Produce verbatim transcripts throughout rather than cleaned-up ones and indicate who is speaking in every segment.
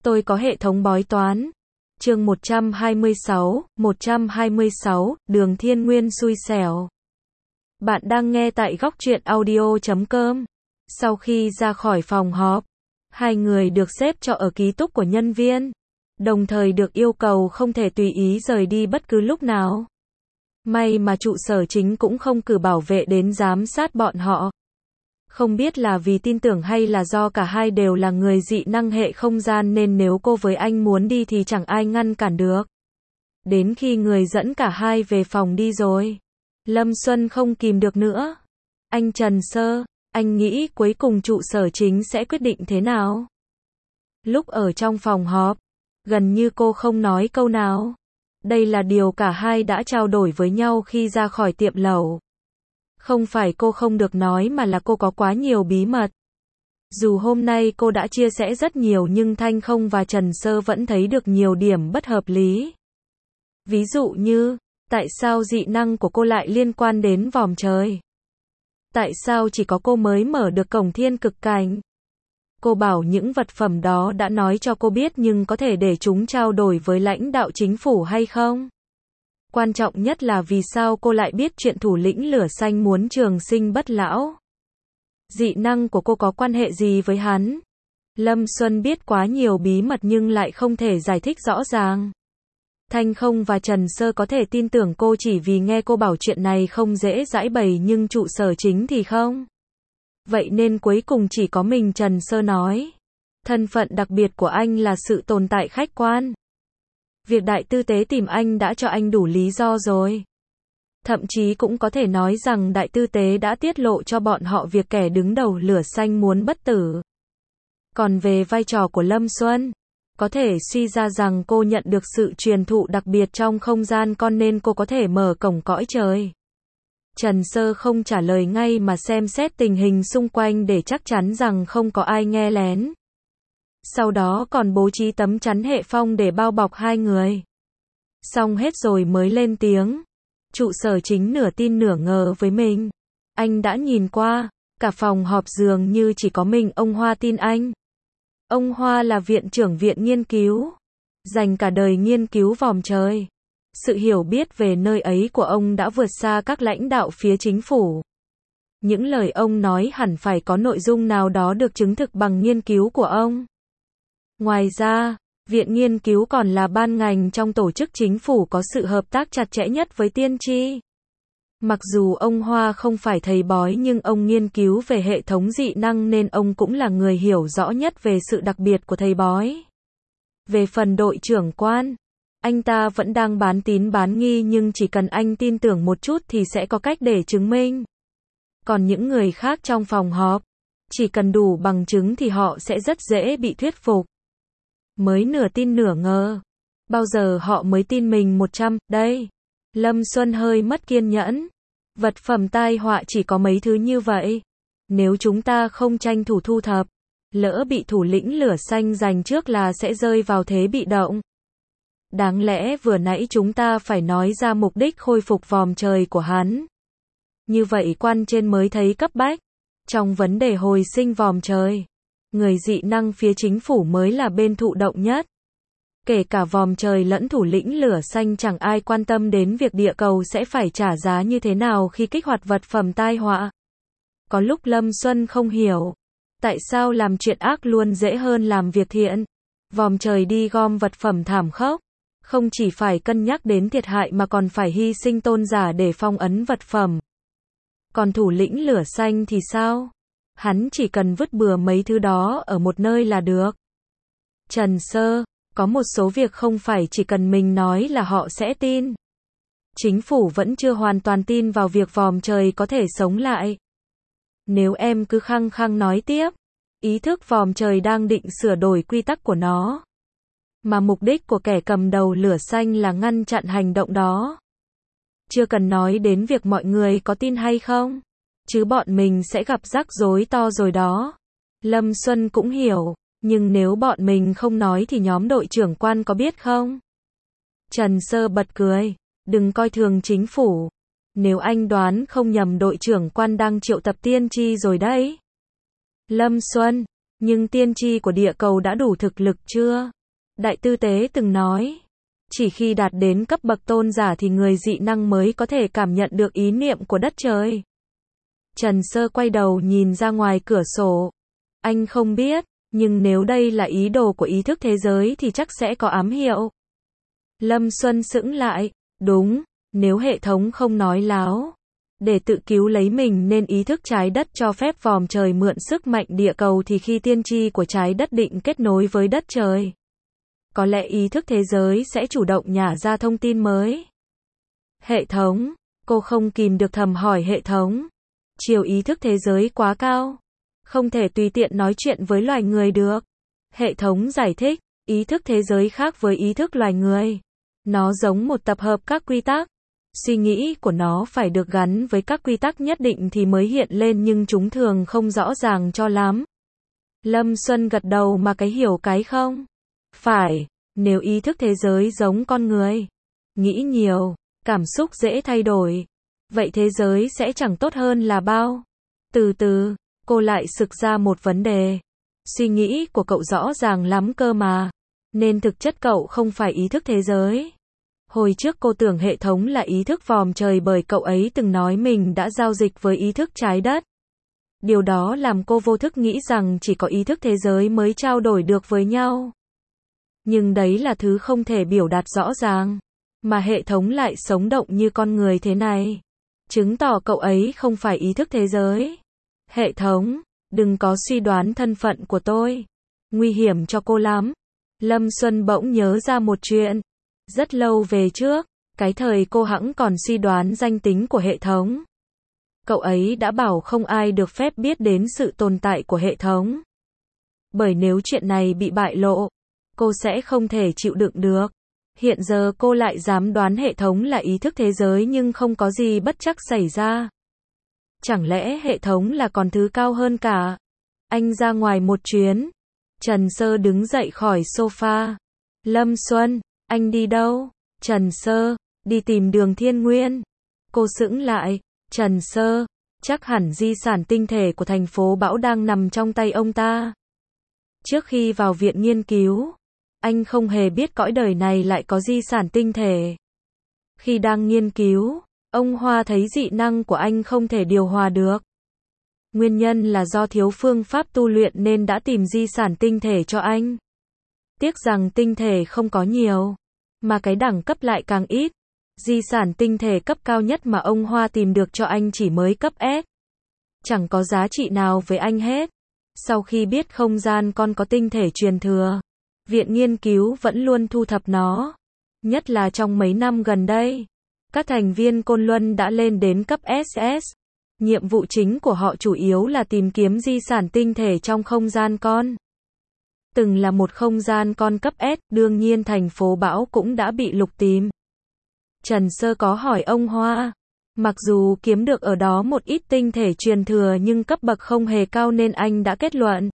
Speaker 1: Tôi có hệ thống bói toán. Chương một trăm hai mươi sáu, một trăm hai mươi sáu, Đường Thiên Nguyên xui xẻo. Bạn đang nghe tại góc truyện audio chấm com. Sau khi ra khỏi phòng họp, hai người được xếp cho ở ký túc của nhân viên, đồng thời được yêu cầu không thể tùy ý rời đi bất cứ lúc nào. May mà trụ sở chính cũng không cử bảo vệ đến giám sát bọn họ. Không biết là vì tin tưởng hay là do cả hai đều là người dị năng hệ không gian nên nếu cô với anh muốn đi thì chẳng ai ngăn cản được. Đến khi người dẫn cả hai về phòng đi rồi, Lâm Xuân không kìm được nữa. Anh Trần Sơ, anh nghĩ cuối cùng trụ sở chính sẽ quyết định thế nào? Lúc ở trong phòng họp, gần như cô không nói câu nào. Đây là điều cả hai đã trao đổi với nhau khi ra khỏi tiệm lẩu. Không phải cô không được nói mà là cô có quá nhiều bí mật. Dù hôm nay cô đã chia sẻ rất nhiều nhưng Thanh Không và Trần Sơ vẫn thấy được nhiều điểm bất hợp lý. Ví dụ như, tại sao dị năng của cô lại liên quan đến vòm trời? Tại sao chỉ có cô mới mở được cổng thiên cực cảnh? Cô bảo những vật phẩm đó đã nói cho cô biết nhưng có thể để chúng trao đổi với lãnh đạo chính phủ hay không? Quan trọng nhất là vì sao cô lại biết chuyện thủ lĩnh lửa xanh muốn trường sinh bất lão? Dị năng của cô có quan hệ gì với hắn? Lâm Xuân biết quá nhiều bí mật nhưng lại không thể giải thích rõ ràng. Thanh Không và Trần Sơ có thể tin tưởng cô chỉ vì nghe cô bảo chuyện này không dễ giải bày nhưng trụ sở chính thì không. Vậy nên cuối cùng chỉ có mình Trần Sơ nói. Thân phận đặc biệt của anh là sự tồn tại khách quan. Việc đại tư tế tìm anh đã cho anh đủ lý do rồi. Thậm chí cũng có thể nói rằng đại tư tế đã tiết lộ cho bọn họ việc kẻ đứng đầu lửa xanh muốn bất tử. Còn về vai trò của Lâm Xuân, có thể suy ra rằng cô nhận được sự truyền thụ đặc biệt trong không gian con nên cô có thể mở cổng cõi trời. Trần Sơ không trả lời ngay mà xem xét tình hình xung quanh để chắc chắn rằng không có ai nghe lén. Sau đó còn bố trí tấm chắn hệ phong để bao bọc hai người. Xong hết rồi mới lên tiếng. Trụ sở chính nửa tin nửa ngờ với mình. Anh đã nhìn qua, cả phòng họp dường như chỉ có mình ông Hoa tin anh. Ông Hoa là viện trưởng viện nghiên cứu, dành cả đời nghiên cứu vòm trời. Sự hiểu biết về nơi ấy của ông đã vượt xa các lãnh đạo phía chính phủ. Những lời ông nói hẳn phải có nội dung nào đó được chứng thực bằng nghiên cứu của ông. Ngoài ra, viện nghiên cứu còn là ban ngành trong tổ chức chính phủ có sự hợp tác chặt chẽ nhất với tiên tri. Mặc dù ông Hoa không phải thầy bói nhưng ông nghiên cứu về hệ thống dị năng nên ông cũng là người hiểu rõ nhất về sự đặc biệt của thầy bói. Về phần đội trưởng quan, anh ta vẫn đang bán tín bán nghi nhưng chỉ cần anh tin tưởng một chút thì sẽ có cách để chứng minh. Còn những người khác trong phòng họp, chỉ cần đủ bằng chứng thì họ sẽ rất dễ bị thuyết phục. Mới nửa tin nửa ngờ. Bao giờ họ mới tin mình một trăm, đây. Lâm Xuân hơi mất kiên nhẫn. Vật phẩm tai họa chỉ có mấy thứ như vậy. Nếu chúng ta không tranh thủ thu thập, lỡ bị thủ lĩnh lửa xanh giành trước là sẽ rơi vào thế bị động. Đáng lẽ vừa nãy chúng ta phải nói ra mục đích khôi phục vòm trời của hắn. Như vậy quan trên mới thấy cấp bách. Trong vấn đề hồi sinh vòm trời, người dị năng phía chính phủ mới là bên thụ động nhất. Kể cả vòm trời lẫn thủ lĩnh lửa xanh chẳng ai quan tâm đến việc địa cầu sẽ phải trả giá như thế nào khi kích hoạt vật phẩm tai họa. Có lúc Lâm Xuân không hiểu, tại sao làm chuyện ác luôn dễ hơn làm việc thiện. Vòm trời đi gom vật phẩm thảm khốc, không chỉ phải cân nhắc đến thiệt hại mà còn phải hy sinh tôn giả để phong ấn vật phẩm. Còn thủ lĩnh lửa xanh thì sao? Hắn chỉ cần vứt bừa mấy thứ đó ở một nơi là được. Trần Sơ, có một số việc không phải chỉ cần mình nói là họ sẽ tin. Chính phủ vẫn chưa hoàn toàn tin vào việc vòm trời có thể sống lại. Nếu em cứ khăng khăng nói tiếp, ý thức vòm trời đang định sửa đổi quy tắc của nó. Mà mục đích của kẻ cầm đầu lửa xanh là ngăn chặn hành động đó. Chưa cần nói đến việc mọi người có tin hay không, chứ bọn mình sẽ gặp rắc rối to rồi đó. Lâm Xuân cũng hiểu, nhưng nếu bọn mình không nói thì nhóm đội trưởng quan có biết không? Trần Sơ bật cười, đừng coi thường chính phủ. Nếu anh đoán không nhầm đội trưởng quan đang triệu tập tiên tri rồi đấy. Lâm Xuân, Nhưng tiên tri của địa cầu đã đủ thực lực chưa? Đại tư tế từng nói, chỉ khi đạt đến cấp bậc tôn giả thì người dị năng mới có thể cảm nhận được ý niệm của đất trời. Trần Sơ quay đầu nhìn ra ngoài cửa sổ. Anh không biết, nhưng nếu đây là ý đồ của ý thức thế giới thì chắc sẽ có ám hiệu. Lâm Xuân sững lại, đúng, nếu hệ thống không nói láo. Để tự cứu lấy mình nên ý thức trái đất cho phép vòm trời mượn sức mạnh địa cầu thì khi tiên tri của trái đất định kết nối với đất trời. Có lẽ ý thức thế giới sẽ chủ động nhả ra thông tin mới. Hệ thống, cô không kìm được thầm hỏi hệ thống. Chiều ý thức thế giới quá cao. Không thể tùy tiện nói chuyện với loài người được. Hệ thống giải thích, ý thức thế giới khác với ý thức loài người. Nó giống một tập hợp các quy tắc. Suy nghĩ của nó phải được gắn với các quy tắc nhất định thì mới hiện lên nhưng chúng thường không rõ ràng cho lắm. Lâm Xuân gật đầu mà cái hiểu cái không. Phải, nếu ý thức thế giới giống con người. Nghĩ nhiều, cảm xúc dễ thay đổi. Vậy thế giới sẽ chẳng tốt hơn là bao. Từ từ, cô lại sực ra một vấn đề. Suy nghĩ của cậu rõ ràng lắm cơ mà. Nên thực chất cậu không phải ý thức thế giới. Hồi trước cô tưởng hệ thống là ý thức vòm trời bởi cậu ấy từng nói mình đã giao dịch với ý thức trái đất. Điều đó làm cô vô thức nghĩ rằng chỉ có ý thức thế giới mới trao đổi được với nhau. Nhưng đấy là thứ không thể biểu đạt rõ ràng. Mà hệ thống lại sống động như con người thế này. Chứng tỏ cậu ấy không phải ý thức thế giới. Hệ thống, đừng có suy đoán thân phận của tôi. Nguy hiểm cho cô lắm. Lâm Xuân bỗng nhớ ra một chuyện. Rất lâu về trước, cái thời cô hẵng còn suy đoán danh tính của hệ thống. Cậu ấy đã bảo không ai được phép biết đến sự tồn tại của hệ thống. Bởi nếu chuyện này bị bại lộ, cô sẽ không thể chịu đựng được. Hiện giờ cô lại dám đoán hệ thống là ý thức thế giới nhưng không có gì bất trắc xảy ra. Chẳng lẽ hệ thống là còn thứ cao hơn cả? Anh ra ngoài một chuyến. Trần Sơ đứng dậy khỏi sofa. Lâm Xuân, anh đi đâu? Trần Sơ, đi tìm Đường Thiên Nguyên. Cô sững lại. Trần Sơ, chắc hẳn di sản tinh thể của thành phố Bão đang nằm trong tay ông ta. Trước khi vào viện nghiên cứu, anh không hề biết cõi đời này lại có di sản tinh thể. Khi đang nghiên cứu, ông Hoa thấy dị năng của anh không thể điều hòa được. Nguyên nhân là do thiếu phương pháp tu luyện nên đã tìm di sản tinh thể cho anh. Tiếc rằng tinh thể không có nhiều, mà cái đẳng cấp lại càng ít. Di sản tinh thể cấp cao nhất mà ông Hoa tìm được cho anh chỉ mới cấp S. Chẳng có giá trị nào với anh hết. Sau khi biết không gian con có tinh thể truyền thừa, viện nghiên cứu vẫn luôn thu thập nó. Nhất là trong mấy năm gần đây, các thành viên Côn Luân đã lên đến cấp ét ét. Nhiệm vụ chính của họ chủ yếu là tìm kiếm di sản tinh thể trong không gian con. Từng là một không gian con cấp S, đương nhiên thành phố Bão cũng đã bị lục tìm. Trần Sơ có hỏi ông Hoa. Mặc dù kiếm được ở đó một ít tinh thể truyền thừa nhưng cấp bậc không hề cao nên anh đã kết luận.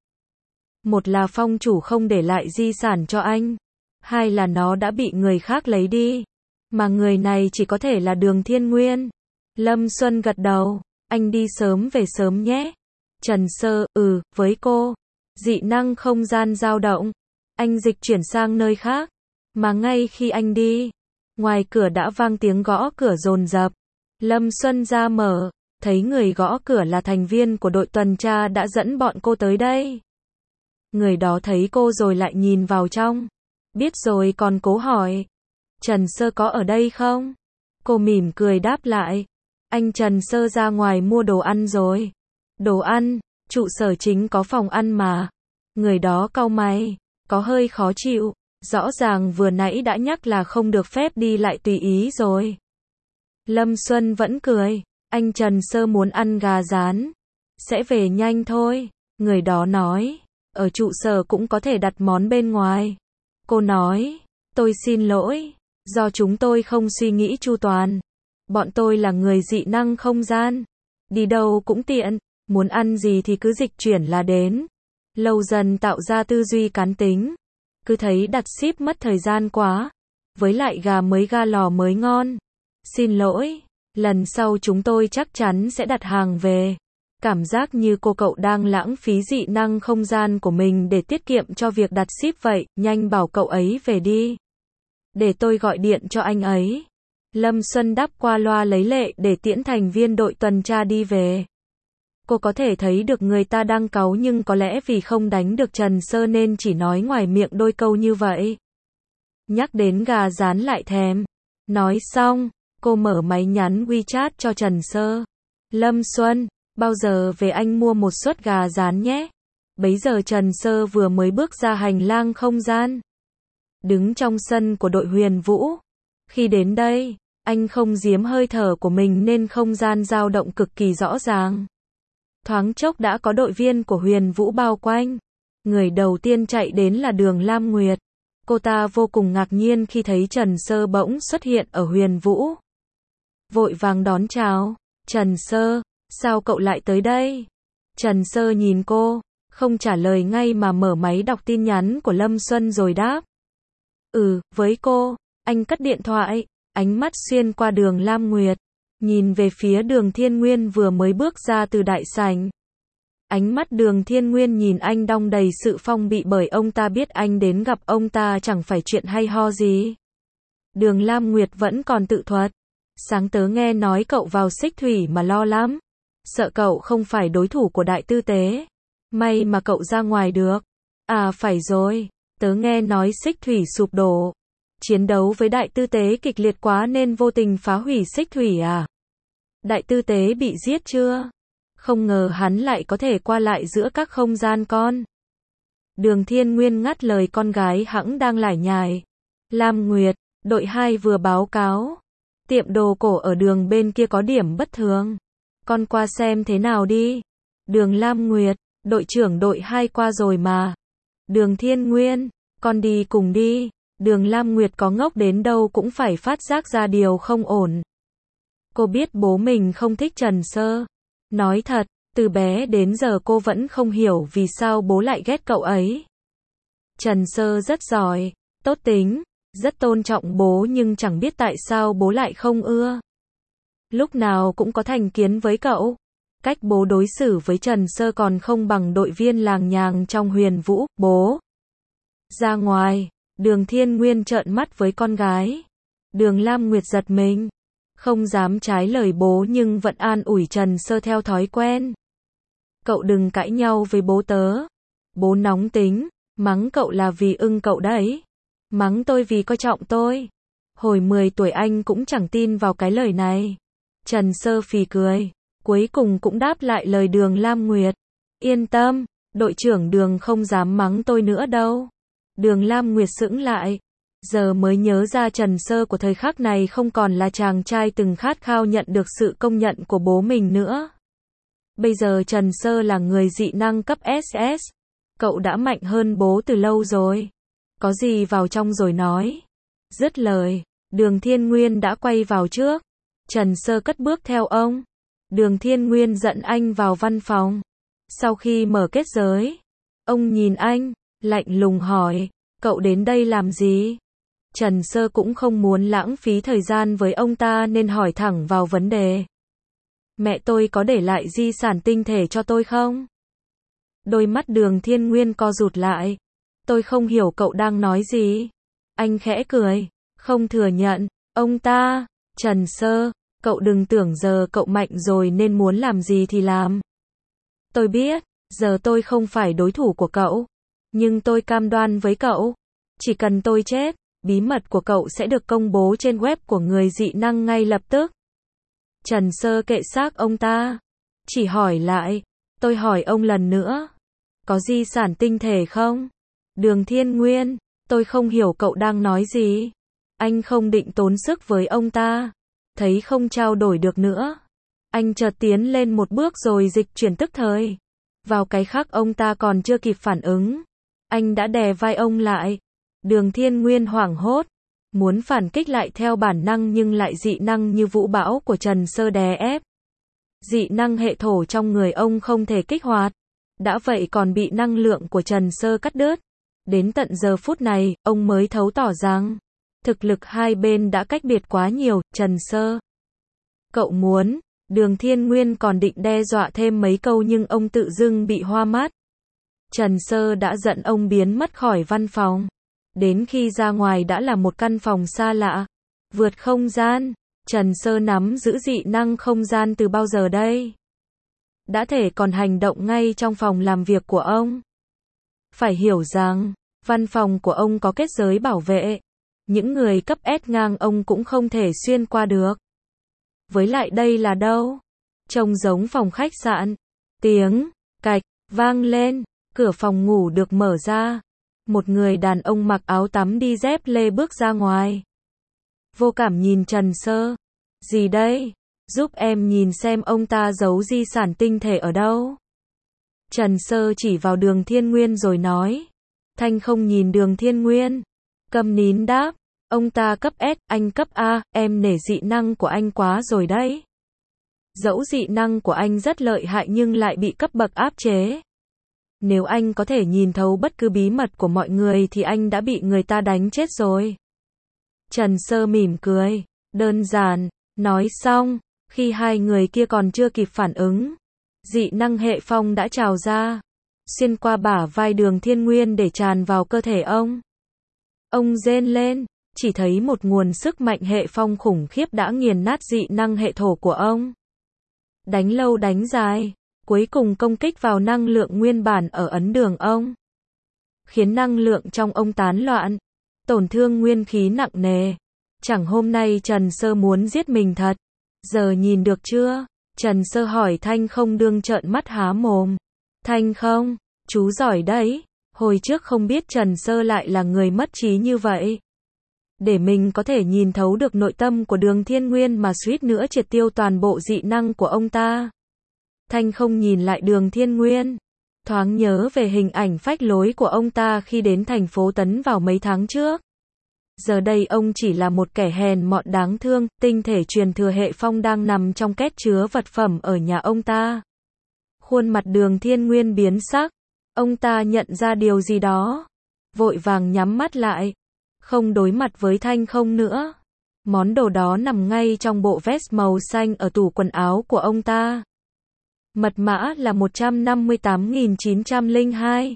Speaker 1: Một là phong chủ không để lại di sản cho anh. Hai là nó đã bị người khác lấy đi. Mà người này chỉ có thể là Đường Thiên Nguyên. Lâm Xuân gật đầu. Anh đi sớm về sớm nhé. Trần Sơ, ừ, với cô. Dị năng không gian dao động. Anh dịch chuyển sang nơi khác. Mà ngay khi anh đi, ngoài cửa đã vang tiếng gõ cửa dồn dập. Lâm Xuân ra mở, thấy người gõ cửa là thành viên của đội tuần tra đã dẫn bọn cô tới đây. Người đó thấy cô rồi lại nhìn vào trong. Biết rồi còn cố hỏi. Trần Sơ có ở đây không? Cô mỉm cười đáp lại. Anh Trần Sơ ra ngoài mua đồ ăn rồi. Đồ ăn, trụ sở chính có phòng ăn mà. Người đó cau mày, có hơi khó chịu. Rõ ràng vừa nãy đã nhắc là không được phép đi lại tùy ý rồi. Lâm Xuân vẫn cười. Anh Trần Sơ muốn ăn gà rán. Sẽ về nhanh thôi. Người đó nói. Ở trụ sở cũng có thể đặt món bên ngoài. Cô nói. Tôi xin lỗi. Do chúng tôi không suy nghĩ chu toàn. Bọn tôi là người dị năng không gian. Đi đâu cũng tiện. Muốn ăn gì thì cứ dịch chuyển là đến. Lâu dần tạo ra tư duy cán tính. Cứ thấy đặt ship mất thời gian quá. Với lại gà mới ga lò mới ngon. Xin lỗi. Lần sau chúng tôi chắc chắn sẽ đặt hàng về. Cảm giác như cô cậu đang lãng phí dị năng không gian của mình để tiết kiệm cho việc đặt ship vậy, nhanh bảo cậu ấy về đi. Để tôi gọi điện cho anh ấy. Lâm Xuân đáp qua loa lấy lệ để tiễn thành viên đội tuần tra đi về. Cô có thể thấy được người ta đang cáu nhưng có lẽ vì không đánh được Trần Sơ nên chỉ nói ngoài miệng đôi câu như vậy. Nhắc đến gà rán lại thèm. Nói xong, cô mở máy nhắn WeChat cho Trần Sơ. Lâm Xuân, bao giờ về anh mua một suất gà rán nhé. Bấy giờ Trần Sơ vừa mới bước ra hành lang không gian. Đứng trong sân của đội Huyền Vũ. Khi đến đây, anh không giếm hơi thở của mình nên không gian dao động cực kỳ rõ ràng. Thoáng chốc đã có đội viên của Huyền Vũ bao quanh. Người đầu tiên chạy đến là Đường Lam Nguyệt. Cô ta vô cùng ngạc nhiên khi thấy Trần Sơ bỗng xuất hiện ở Huyền Vũ. Vội vàng đón chào. Trần Sơ, sao cậu lại tới đây? Trần Sơ nhìn cô, không trả lời ngay mà mở máy đọc tin nhắn của Lâm Xuân rồi đáp. Ừ, với cô. Anh cất điện thoại, ánh mắt xuyên qua Đường Lam Nguyệt, nhìn về phía Đường Thiên Nguyên vừa mới bước ra từ đại sảnh. Ánh mắt Đường Thiên Nguyên nhìn anh đong đầy sự phong bị bởi ông ta biết anh đến gặp ông ta chẳng phải chuyện hay ho gì. Đường Lam Nguyệt vẫn còn tự thuật. Sáng tớ nghe nói cậu vào Xích Thủy mà lo lắm. Sợ cậu không phải đối thủ của Đại Tư Tế. May mà cậu ra ngoài được. À phải rồi, tớ nghe nói Xích Thủy sụp đổ. Chiến đấu với Đại Tư Tế kịch liệt quá nên vô tình phá hủy Xích Thủy à? Đại Tư Tế bị giết chưa? Không ngờ hắn lại có thể qua lại giữa các không gian con. Đường Thiên Nguyên ngắt lời con gái hẵng đang lải nhải. Lam Nguyệt, đội hai vừa báo cáo. Tiệm đồ cổ ở đường bên kia có điểm bất thường. Con qua xem thế nào đi. Đường Lam Nguyệt, đội trưởng đội hai qua rồi mà. Đường Thiên Nguyên, con đi cùng đi. Đường Lam Nguyệt có ngốc đến đâu cũng phải phát giác ra điều không ổn. Cô biết bố mình không thích Trần Sơ. Nói thật, từ bé đến giờ cô vẫn không hiểu vì sao bố lại ghét cậu ấy. Trần Sơ rất giỏi, tốt tính, rất tôn trọng bố nhưng chẳng biết tại sao bố lại không ưa. Lúc nào cũng có thành kiến với cậu. Cách bố đối xử với Trần Sơ còn không bằng đội viên làng nhàng trong Huyền Vũ, bố. Ra ngoài, Đường Thiên Nguyên trợn mắt với con gái. Đường Lam Nguyệt giật mình. Không dám trái lời bố nhưng vẫn an ủi Trần Sơ theo thói quen. Cậu đừng cãi nhau với bố tớ. Bố nóng tính, mắng cậu là vì ưng cậu đấy. Mắng tôi vì coi trọng tôi. Hồi mười tuổi anh cũng chẳng tin vào cái lời này. Trần Sơ phì cười, cuối cùng cũng đáp lại lời Đường Lam Nguyệt. Yên tâm, đội trưởng Đường không dám mắng tôi nữa đâu. Đường Lam Nguyệt sững lại. Giờ mới nhớ ra Trần Sơ của thời khắc này không còn là chàng trai từng khát khao nhận được sự công nhận của bố mình nữa. Bây giờ Trần Sơ là người dị năng cấp ét ét. Cậu đã mạnh hơn bố từ lâu rồi. Có gì vào trong rồi nói. Dứt lời, Đường Thiên Nguyên đã quay vào trước. Trần Sơ cất bước theo ông. Đường Thiên Nguyên dẫn anh vào văn phòng. Sau khi mở kết giới, ông nhìn anh, lạnh lùng hỏi, cậu đến đây làm gì? Trần Sơ cũng không muốn lãng phí thời gian với ông ta nên hỏi thẳng vào vấn đề. Mẹ tôi có để lại di sản tinh thể cho tôi không? Đôi mắt Đường Thiên Nguyên co rụt lại. Tôi không hiểu cậu đang nói gì. Anh khẽ cười, không thừa nhận. Ông ta, Trần Sơ, cậu đừng tưởng giờ cậu mạnh rồi nên muốn làm gì thì làm. Tôi biết, giờ tôi không phải đối thủ của cậu. Nhưng tôi cam đoan với cậu, chỉ cần tôi chết, bí mật của cậu sẽ được công bố trên web của người dị năng ngay lập tức. Trần Sơ kệ xác ông ta. Chỉ hỏi lại, tôi hỏi ông lần nữa. Có di sản tinh thể không? Đường Thiên Nguyên, tôi không hiểu cậu đang nói gì. Anh không định tốn sức với ông ta. Thấy không trao đổi được nữa. Anh chợt tiến lên một bước rồi dịch chuyển tức thời. Vào cái khắc ông ta còn chưa kịp phản ứng. Anh đã đè vai ông lại. Đường Thiên Nguyên hoảng hốt. Muốn phản kích lại theo bản năng nhưng lại dị năng như vũ bão của Trần Sơ đè ép. Dị năng hệ thổ trong người ông không thể kích hoạt. Đã vậy còn bị năng lượng của Trần Sơ cắt đứt. Đến tận giờ phút này, ông mới thấu tỏ rằng thực lực hai bên đã cách biệt quá nhiều. Trần Sơ, cậu muốn Đường Thiên Nguyên còn định đe dọa thêm mấy câu nhưng ông tự dưng bị hoa mắt. Trần Sơ đã giận ông biến mất khỏi văn phòng. Đến khi ra ngoài đã là một căn phòng xa lạ. Vượt không gian. Trần Sơ nắm giữ dị năng không gian từ bao giờ đây? Đã thể còn hành động ngay trong phòng làm việc của ông. Phải hiểu rằng, văn phòng của ông có kết giới bảo vệ. Những người cấp S ngang ông cũng không thể xuyên qua được. Với lại đây là đâu? Trông giống phòng khách sạn. Tiếng cạch vang lên, cửa phòng ngủ được mở ra. Một người đàn ông mặc áo tắm đi dép lê bước ra ngoài. Vô cảm nhìn Trần Sơ. Gì đây? Giúp em nhìn xem ông ta giấu di sản tinh thể ở đâu. Trần Sơ chỉ vào Đường Thiên Nguyên rồi nói. Thanh không nhìn Đường Thiên Nguyên. Câm nín đáp. Ông ta cấp S, anh cấp A, em nể dị năng của anh quá rồi đấy. Dẫu dị năng của anh rất lợi hại nhưng lại bị cấp bậc áp chế. Nếu anh có thể nhìn thấu bất cứ bí mật của mọi người thì anh đã bị người ta đánh chết rồi. Trần Sơ mỉm cười. Đơn giản. Nói xong, khi hai người kia còn chưa kịp phản ứng, dị năng hệ phong đã trào ra, xuyên qua bả vai Đường Thiên Nguyên để tràn vào cơ thể ông. Ông rên lên, chỉ thấy một nguồn sức mạnh hệ phong khủng khiếp đã nghiền nát dị năng hệ thổ của ông. Đánh lâu đánh dài, cuối cùng công kích vào năng lượng nguyên bản ở ấn đường ông. Khiến năng lượng trong ông tán loạn, tổn thương nguyên khí nặng nề. Chẳng hôm nay Trần Sơ muốn giết mình thật. Giờ nhìn được chưa? Trần Sơ hỏi Thanh không đương trợn mắt há mồm. Thanh không, chú giỏi đấy. Hồi trước không biết Trần Sơ lại là người mất trí như vậy. Để mình có thể nhìn thấu được nội tâm của Đường Thiên Nguyên mà suýt nữa triệt tiêu toàn bộ dị năng của ông ta. Thanh không nhìn lại Đường Thiên Nguyên. Thoáng nhớ về hình ảnh phách lối của ông ta khi đến thành phố Tấn vào mấy tháng trước. Giờ đây ông chỉ là một kẻ hèn mọn đáng thương, tinh thể truyền thừa hệ phong đang nằm trong két chứa vật phẩm ở nhà ông ta. Khuôn mặt Đường Thiên Nguyên biến sắc. Ông ta nhận ra điều gì đó. Vội vàng nhắm mắt lại. Không đối mặt với Thanh không nữa. Món đồ đó nằm ngay trong bộ vest màu xanh ở tủ quần áo của ông ta. Mật mã là một trăm năm mươi tám nghìn chín trăm lẻ hai.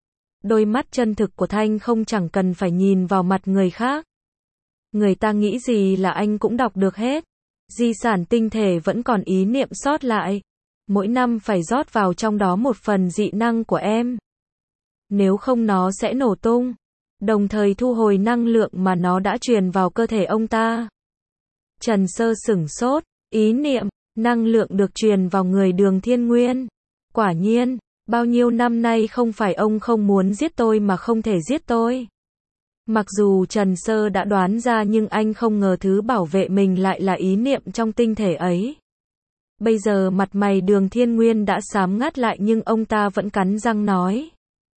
Speaker 1: Đôi mắt chân thực của Thanh không chẳng cần phải nhìn vào mặt người khác. Người ta nghĩ gì là anh cũng đọc được hết. Di sản tinh thể vẫn còn ý niệm sót lại. Mỗi năm phải rót vào trong đó một phần dị năng của em. Nếu không nó sẽ nổ tung. Đồng thời thu hồi năng lượng mà nó đã truyền vào cơ thể ông ta. Trần Sơ sửng sốt. Ý niệm, năng lượng được truyền vào người Đường Thiên Nguyên. Quả nhiên. Bao nhiêu năm nay không phải ông không muốn giết tôi mà không thể giết tôi. Mặc dù Trần Sơ đã đoán ra nhưng anh không ngờ thứ bảo vệ mình lại là ý niệm trong tinh thể ấy. Bây giờ mặt mày Đường Thiên Nguyên đã xám ngắt lại nhưng ông ta vẫn cắn răng nói.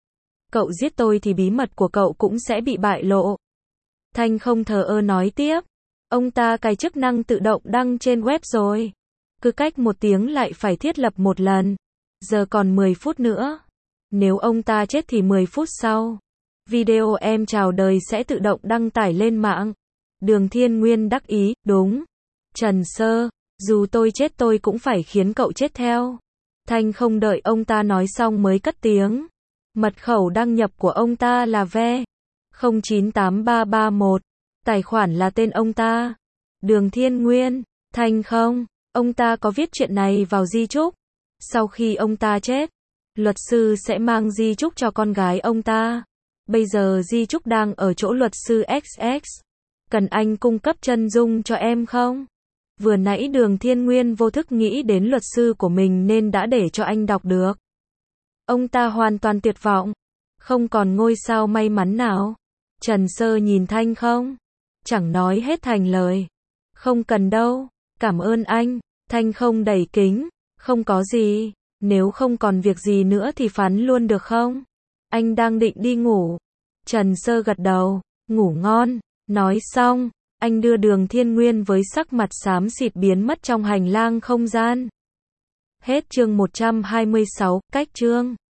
Speaker 1: Cậu giết tôi thì bí mật của cậu cũng sẽ bị bại lộ. Thanh không thờ ơ nói tiếp. Ông ta cài chức năng tự động đăng trên web rồi. Cứ cách một tiếng lại phải thiết lập một lần. Giờ còn mười phút nữa. Nếu ông ta chết thì mười phút sau. Video em chào đời sẽ tự động đăng tải lên mạng. Đường Thiên Nguyên đắc ý, đúng. Trần Sơ, dù tôi chết tôi cũng phải khiến cậu chết theo. Thanh không đợi ông ta nói xong mới cất tiếng. Mật khẩu đăng nhập của ông ta là ve không chín tám ba ba một. Tài khoản là tên ông ta. Đường Thiên Nguyên, Thanh không. Ông ta có viết chuyện này vào di chúc. Sau khi ông ta chết, luật sư sẽ mang di chúc cho con gái ông ta. Bây giờ di chúc đang ở chỗ luật sư ích ích. Cần anh cung cấp chân dung cho em không? Vừa nãy Đường Thiên Nguyên vô thức nghĩ đến luật sư của mình nên đã để cho anh đọc được. Ông ta hoàn toàn tuyệt vọng. Không còn ngôi sao may mắn nào. Trần Sơ nhìn Thanh không. Chẳng nói hết thành lời. Không cần đâu. Cảm ơn anh. Thanh không đẩy kính. Không có gì. Nếu không còn việc gì nữa thì phán luôn được không? Anh đang định đi ngủ. Trần Sơ gật đầu. Ngủ ngon. Nói xong, anh đưa Đường Thiên Nguyên với sắc mặt xám xịt biến mất trong hành lang không gian. Hết chương một trăm hai mươi sáu, cách chương.